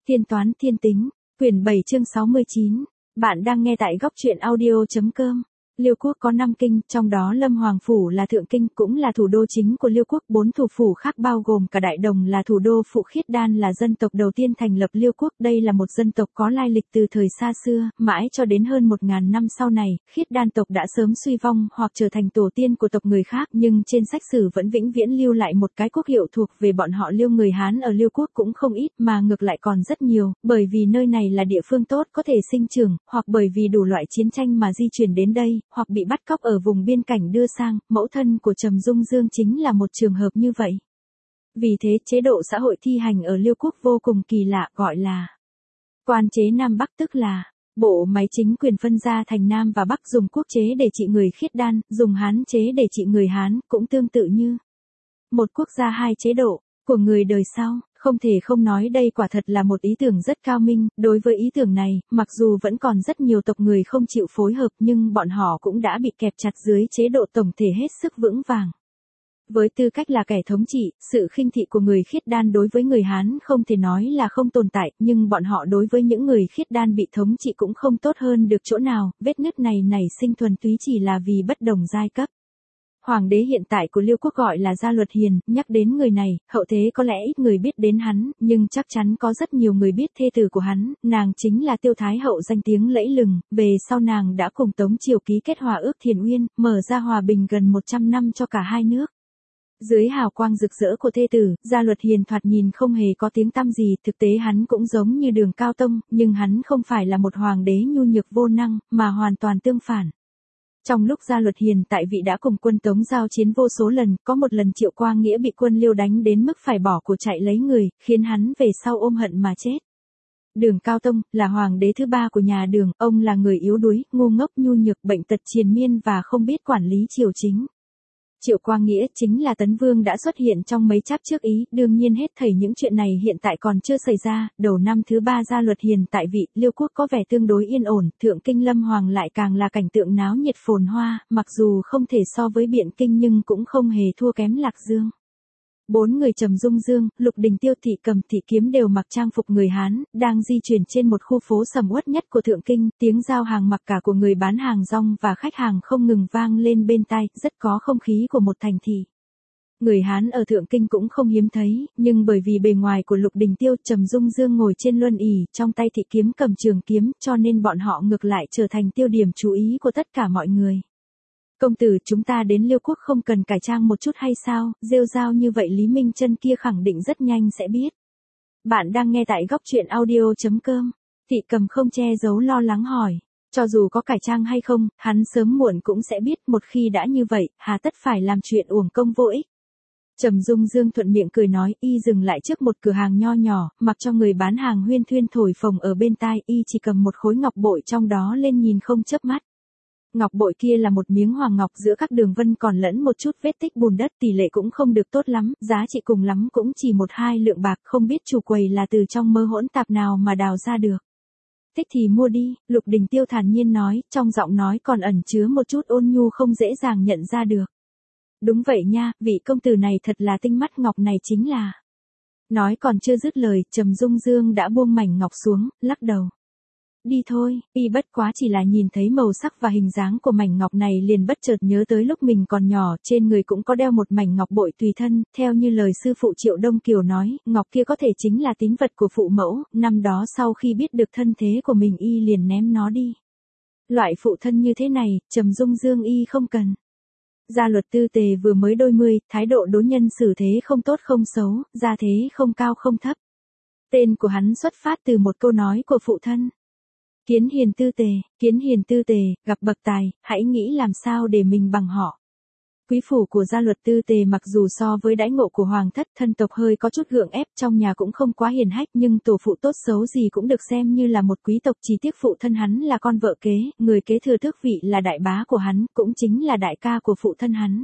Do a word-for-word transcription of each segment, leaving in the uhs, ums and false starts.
Thiên toán thiên tính, quyển bảy chương sáu mươi chín. Bạn đang nghe tại góc truyện audio.com. Liêu quốc có năm kinh, trong đó Lâm Hoàng Phủ là thượng kinh, cũng là thủ đô chính của Liêu quốc. Bốn thủ phủ khác bao gồm cả Đại Đồng là thủ đô phụ. Khiết Đan là dân tộc đầu tiên thành lập Liêu quốc. Đây là một dân tộc có lai lịch từ thời xa xưa, mãi cho đến hơn một ngàn năm sau này, Khiết Đan tộc đã sớm suy vong hoặc trở thành tổ tiên của tộc người khác, nhưng trên sách sử vẫn vĩnh viễn lưu lại một cái quốc hiệu thuộc về bọn họ Liêu. Người Hán ở Liêu quốc cũng không ít, mà ngược lại còn rất nhiều, bởi vì nơi này là địa phương tốt có thể sinh trưởng, hoặc bởi vì đủ loại chiến tranh mà di chuyển đến đây, hoặc bị bắt cóc ở vùng biên cảnh đưa sang. Mẫu thân của Trầm Dung Dương chính là một trường hợp như vậy. Vì thế, chế độ xã hội thi hành ở Liêu quốc vô cùng kỳ lạ, gọi là quan chế Nam Bắc, tức là bộ máy chính quyền phân ra thành Nam và Bắc, dùng quốc chế để trị người Khiết Đan, dùng Hán chế để trị người Hán, cũng tương tự như một quốc gia hai chế độ của người đời sau. Không thể không nói đây quả thật là một ý tưởng rất cao minh. Đối với ý tưởng này, mặc dù vẫn còn rất nhiều tộc người không chịu phối hợp, nhưng bọn họ cũng đã bị kẹp chặt dưới chế độ tổng thể hết sức vững vàng. Với tư cách là kẻ thống trị, sự khinh thị của người Khiết Đan đối với người Hán không thể nói là không tồn tại, nhưng bọn họ đối với những người Khiết Đan bị thống trị cũng không tốt hơn được chỗ nào. Vết nứt này nảy sinh thuần túy chỉ là vì bất đồng giai cấp. Hoàng đế hiện tại của Liêu quốc gọi là Gia Luật Hiền. Nhắc đến người này, hậu thế có lẽ ít người biết đến hắn, nhưng chắc chắn có rất nhiều người biết thê tử của hắn. Nàng chính là Tiêu Thái hậu danh tiếng lẫy lừng. Về sau nàng đã cùng Tống Triều ký kết hòa ước Thiền Uyên, mở ra hòa bình gần một trăm năm cho cả hai nước. Dưới hào quang rực rỡ của thê tử, Gia Luật Hiền thoạt nhìn không hề có tiếng tăm gì. Thực tế hắn cũng giống như Đường Cao Tông, nhưng hắn không phải là một hoàng đế nhu nhược vô năng, mà hoàn toàn tương phản. Trong lúc Gia Luật Hiền tại vị đã cùng quân Tống giao chiến vô số lần, có một lần Triệu Quang Nghĩa bị quân Liêu đánh đến mức phải bỏ của chạy lấy người, khiến hắn về sau ôm hận mà chết. Đường Cao Tông là hoàng đế thứ ba của nhà Đường, ông là người yếu đuối, ngu ngốc, nhu nhược, bệnh tật triền miên và không biết quản lý triều chính. Triệu Quang Nghĩa chính là Tấn Vương đã xuất hiện trong mấy chap trước ý. Đương nhiên hết thảy những chuyện này hiện tại còn chưa xảy ra. Đầu năm thứ ba Gia Luật Hiền tại vị, Liêu quốc có vẻ tương đối yên ổn, thượng kinh Lâm Hoàng lại càng là cảnh tượng náo nhiệt phồn hoa, mặc dù không thể so với Biện Kinh nhưng cũng không hề thua kém Lạc Dương. Bốn người Trầm Dung Dương, Lục Đình Tiêu, Thị Cầm, Thị Kiếm đều mặc trang phục người Hán, đang di chuyển trên một khu phố sầm uất nhất của thượng kinh. Tiếng giao hàng mặc cả của người bán hàng rong và khách hàng không ngừng vang lên bên tai, rất có không khí của một thành thị. Người Hán ở thượng kinh cũng không hiếm thấy, nhưng bởi vì bề ngoài của Lục Đình Tiêu, Trầm Dung Dương ngồi trên luân ỷ, trong tay Thị Kiếm cầm trường kiếm, cho nên bọn họ ngược lại trở thành tiêu điểm chú ý của tất cả mọi người. Công tử, chúng ta đến Liêu quốc không cần cải trang một chút hay sao? Rêu rao như vậy Lý Minh Chân kia khẳng định rất nhanh sẽ biết. Bạn đang nghe tại góc truyện audio.com. Thị Cầm không che giấu lo lắng hỏi. Cho dù có cải trang hay không, hắn sớm muộn cũng sẽ biết. Một khi đã như vậy, hà tất phải làm chuyện uổng công vô ích. Trầm Dung Dương thuận miệng cười nói. Y dừng lại trước một cửa hàng nho nhỏ, mặc cho người bán hàng huyên thuyên thổi phồng ở bên tai. Y chỉ cầm một khối ngọc bội trong đó lên nhìn không chớp mắt. Ngọc bội kia là một miếng hoàng ngọc, giữa các đường vân còn lẫn một chút vết tích bùn đất, tỷ lệ cũng không được tốt lắm, giá trị cùng lắm cũng chỉ một hai lượng bạc, không biết chủ quầy là từ trong mớ hỗn tạp nào mà đào ra được. Thích thì mua đi, Lục Đình Tiêu thản nhiên nói, trong giọng nói còn ẩn chứa một chút ôn nhu không dễ dàng nhận ra được. Đúng vậy nha, vị công tử này thật là tinh mắt, ngọc này chính là. Nói còn chưa dứt lời, Trầm Dung Dương đã buông mảnh ngọc xuống, lắc đầu. Đi thôi, y bất quá chỉ là nhìn thấy màu sắc và hình dáng của mảnh ngọc này liền bất chợt nhớ tới lúc mình còn nhỏ, trên người cũng có đeo một mảnh ngọc bội tùy thân, theo như lời sư phụ Triệu Đông Kiều nói, ngọc kia có thể chính là tín vật của phụ mẫu, năm đó sau khi biết được thân thế của mình y liền ném nó đi. Loại phụ thân như thế này, Trầm Dung Dương y không cần. Gia Luật Tư Tề vừa mới đôi mươi, thái độ đối nhân xử thế không tốt không xấu, gia thế không cao không thấp. Tên của hắn xuất phát từ một câu nói của phụ thân. Kiến hiền tư tề, kiến hiền tư tề, gặp bậc tài, hãy nghĩ làm sao để mình bằng họ. Quý phủ của Gia Luật Tư Tề mặc dù so với đãi ngộ của hoàng thất thân tộc hơi có chút gượng ép, trong nhà cũng không quá hiền hách, nhưng tổ phụ tốt xấu gì cũng được xem như là một quý tộc. Chỉ tiếc phụ thân hắn là con vợ kế, người kế thừa tước vị là đại bá của hắn, cũng chính là đại ca của phụ thân hắn.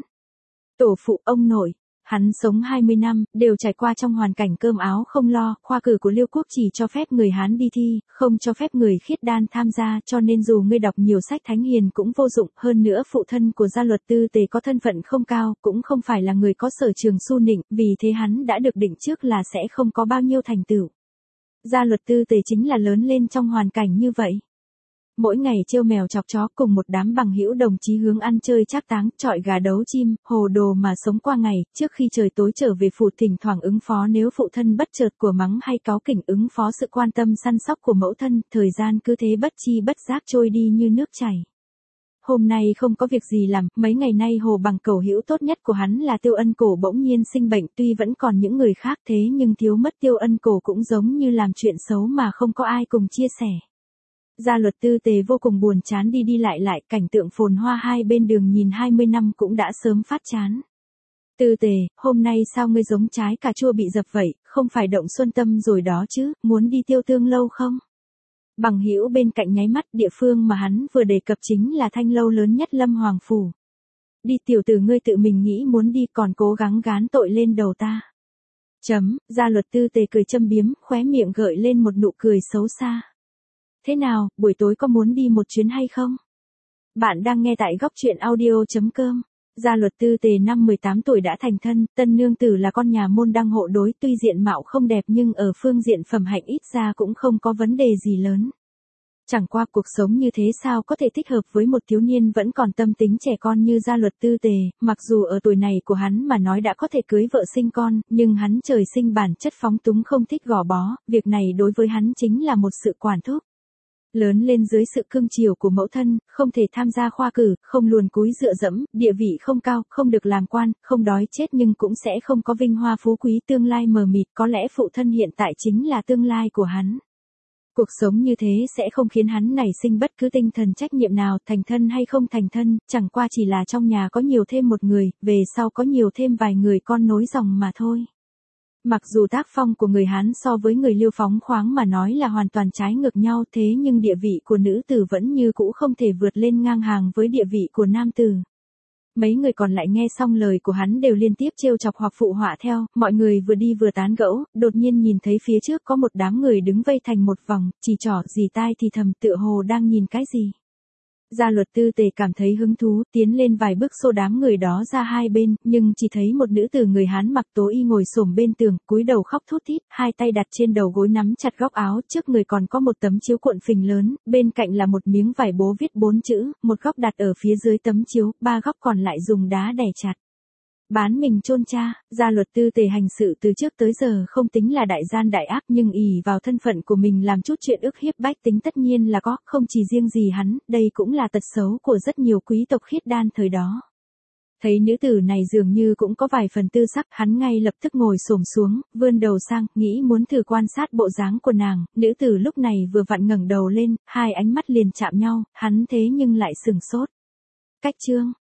Tổ phụ, ông nội. Hắn sống hai mươi năm, đều trải qua trong hoàn cảnh cơm áo không lo, khoa cử của Liêu quốc chỉ cho phép người Hán đi thi, không cho phép người Khiết Đan tham gia, cho nên dù ngươi đọc nhiều sách thánh hiền cũng vô dụng, hơn nữa phụ thân của Gia Luật Tư Tề có thân phận không cao, cũng không phải là người có sở trường su nịnh, vì thế hắn đã được định trước là sẽ không có bao nhiêu thành tựu. Gia luật tư tề chính là lớn lên trong hoàn cảnh như vậy. Mỗi ngày trêu mèo chọc chó cùng một đám bằng hữu đồng chí hướng ăn chơi trác táng, chọi gà đấu chim, hồ đồ mà sống qua ngày, trước khi trời tối trở về phủ thỉnh thoảng ứng phó nếu phụ thân bất chợt của mắng hay cáu kỉnh ứng phó sự quan tâm săn sóc của mẫu thân, thời gian cứ thế bất chi bất giác trôi đi như nước chảy. Hôm nay không có việc gì làm, mấy ngày nay Hồ Bằng cầu hữu tốt nhất của hắn là Tiêu Ân Cổ bỗng nhiên sinh bệnh, tuy vẫn còn những người khác thế nhưng thiếu mất Tiêu Ân Cổ cũng giống như làm chuyện xấu mà không có ai cùng chia sẻ. Gia luật tư tề vô cùng buồn chán đi đi lại lại, cảnh tượng phồn hoa hai bên đường nhìn hai mươi năm cũng đã sớm phát chán. Tư tề, hôm nay sao ngươi giống trái cà chua bị dập vậy, không phải động xuân tâm rồi đó chứ, muốn đi Tiêu Tương lâu không? Bằng hữu bên cạnh nháy mắt, địa phương mà hắn vừa đề cập chính là thanh lâu lớn nhất Lâm Hoàng Phủ. Đi tiểu tử, ngươi tự mình nghĩ muốn đi còn cố gắng gán tội lên đầu ta. Chấm, gia luật tư tề cười châm biếm, khóe miệng gợi lên một nụ cười xấu xa. Thế nào, buổi tối có muốn đi một chuyến hay không? Bạn đang nghe tại góc truyện audio.com. Gia luật tư tề năm mười tám tuổi đã thành thân, tân nương tử là con nhà môn đăng hộ đối, tuy diện mạo không đẹp nhưng ở phương diện phẩm hạnh ít ra cũng không có vấn đề gì lớn. Chẳng qua cuộc sống như thế sao có thể thích hợp với một thiếu niên vẫn còn tâm tính trẻ con như gia luật tư tề, mặc dù ở tuổi này của hắn mà nói đã có thể cưới vợ sinh con, nhưng hắn trời sinh bản chất phóng túng không thích gò bó, việc này đối với hắn chính là một sự quản thúc. Lớn lên dưới sự cưng chiều của mẫu thân, không thể tham gia khoa cử, không luồn cúi dựa dẫm, địa vị không cao, không được làm quan, không đói chết nhưng cũng sẽ không có vinh hoa phú quý, tương lai mờ mịt, có lẽ phụ thân hiện tại chính là tương lai của hắn. Cuộc sống như thế sẽ không khiến hắn nảy sinh bất cứ tinh thần trách nhiệm nào, thành thân hay không thành thân, chẳng qua chỉ là trong nhà có nhiều thêm một người, về sau có nhiều thêm vài người con nối dòng mà thôi. Mặc dù tác phong của người Hán so với người Liêu phóng khoáng mà nói là hoàn toàn trái ngược nhau, thế nhưng địa vị của nữ tử vẫn như cũ không thể vượt lên ngang hàng với địa vị của nam tử. Mấy người còn lại nghe xong lời của hắn đều liên tiếp trêu chọc hoặc phụ họa theo, mọi người vừa đi vừa tán gẫu, đột nhiên nhìn thấy phía trước có một đám người đứng vây thành một vòng, chỉ trỏ dì tai thì thầm tựa hồ đang nhìn cái gì. Gia luật tư tề cảm thấy hứng thú, tiến lên vài bước xô đám người đó ra hai bên, nhưng chỉ thấy một nữ tử người Hán mặc tố y ngồi xổm bên tường, cúi đầu khóc thút thít, hai tay đặt trên đầu gối nắm chặt góc áo, trước người còn có một tấm chiếu cuộn phình lớn, bên cạnh là một miếng vải bố viết bốn chữ, một góc đặt ở phía dưới tấm chiếu, ba góc còn lại dùng đá đè chặt. Bán mình chôn cha, gia luật tư tề hành sự từ trước tới giờ không tính là đại gian đại ác, nhưng ỷ vào thân phận của mình làm chút chuyện ức hiếp bách tính tất nhiên là có, không chỉ riêng gì hắn, đây cũng là tật xấu của rất nhiều quý tộc khiết đan thời đó. Thấy nữ tử này dường như cũng có vài phần tư sắc, hắn ngay lập tức ngồi xổm xuống, vươn đầu sang, nghĩ muốn thử quan sát bộ dáng của nàng, nữ tử lúc này vừa vặn ngẩng đầu lên, hai ánh mắt liền chạm nhau, hắn thế nhưng lại sửng sốt. Cách chương